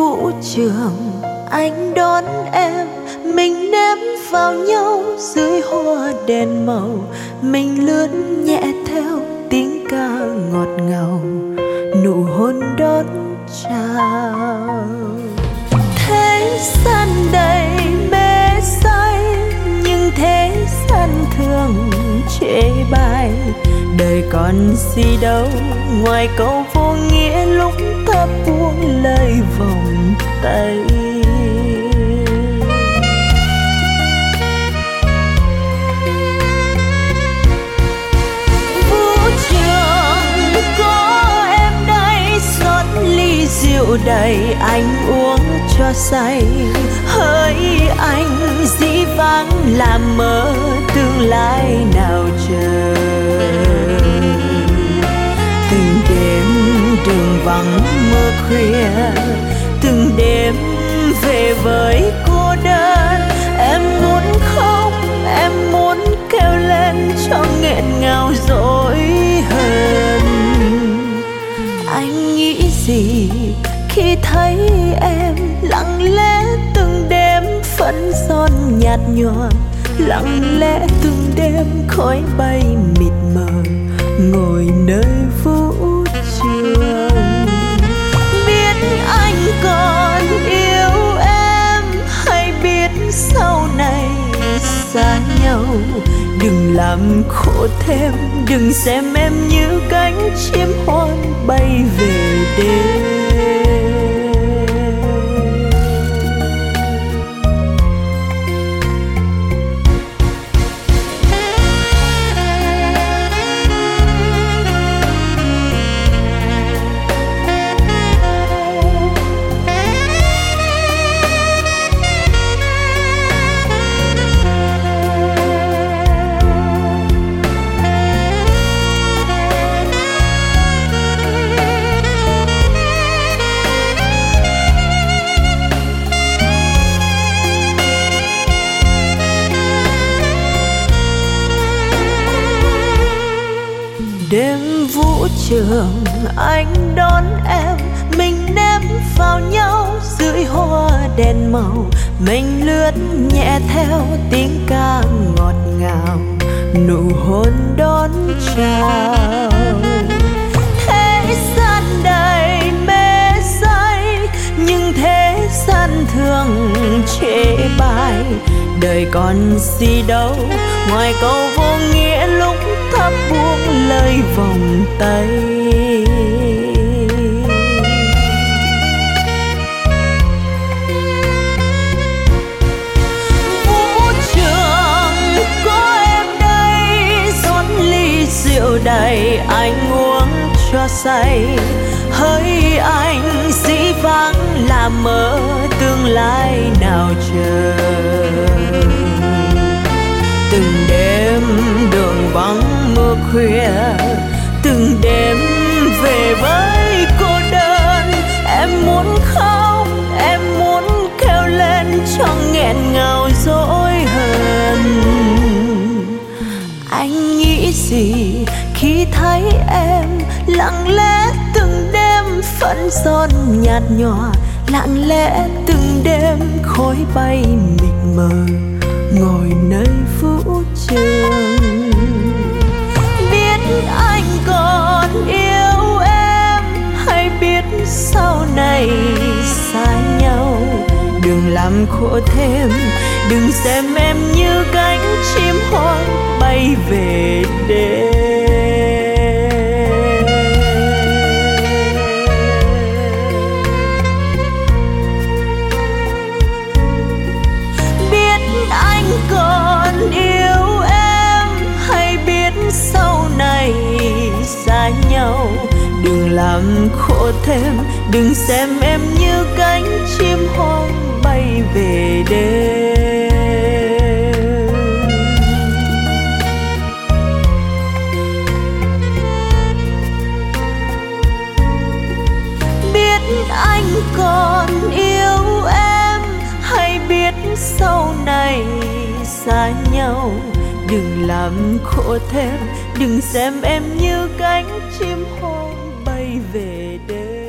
vũ trường anh đón em, mình ném vào nhau dưới hoa đèn màu, mình lướt nhẹ theo tiếng ca ngọt ngào, nụ hôn đón chào. Thế gian đầy mê say, nhưng thế gian thường chê bai. Đời còn gì đâu ngoài câu vô nghĩa lúc ta buông lời vòng tay. Vũ trường có em đây, rót ly rượu đầy anh uống cho say. Hỡi anh dĩ vãng làm mơ tương lai nào chờ. Từng đêm đường vắng mơ khuya, từng đêm về với cô đơn. Em muốn khóc, em muốn kêu lên cho nghẹn ngào dỗi hơn. Anh nghĩ gì khi thấy em lặng lẽ từng đêm phấn son nhạt nhòa, lặng lẽ từng đêm khói bay mịt mờ ngồi nơi vũ trường. Biết anh còn yêu em hay biết sau này xa nhau. Đừng làm khổ thêm, đừng xem em như cánh chim hoang bay về đêm. Đêm vũ trường anh đón em, mình ném vào nhau dưới hoa đèn màu, mình lướt nhẹ theo tiếng ca ngọt ngào, nụ hôn đón chào. Thế gian đầy mê say, nhưng thế gian thường chê bai. Đời còn gì đâu ngoài câu vô nghĩa lúc ta buông lời vòng tay. Vũ trường có em đây, rót ly rượu đầy anh uống cho say. Hỡi anh dĩ vãng làm mơ tương lai nào chờ. Từng đêm đường vắng mưa khuya, từng đêm về với cô đơn. Em muốn khóc, em muốn kêu lên cho nghẹn ngào dỗi hơn. Anh nghĩ gì khi thấy em lặng lẽ từng đêm phấn son nhạt nhòa, lặng lẽ từng đêm khói bay mịt mờ ngồi nơi vũ trường. Biết anh còn yêu em hay biết sau này xa nhau. Đừng làm khổ thêm, đừng xem em như cánh chim hoang bay về đêm. Còn yêu em hay biết sau này xa nhau. Đừng làm khổ thêm, đừng xem em như cánh chim hoang bay về đêm. Biết anh còn yêu em hay biết sau này xa nhau. Đừng làm khổ thêm, đừng xem em như cánh chim hoang bay về đêm.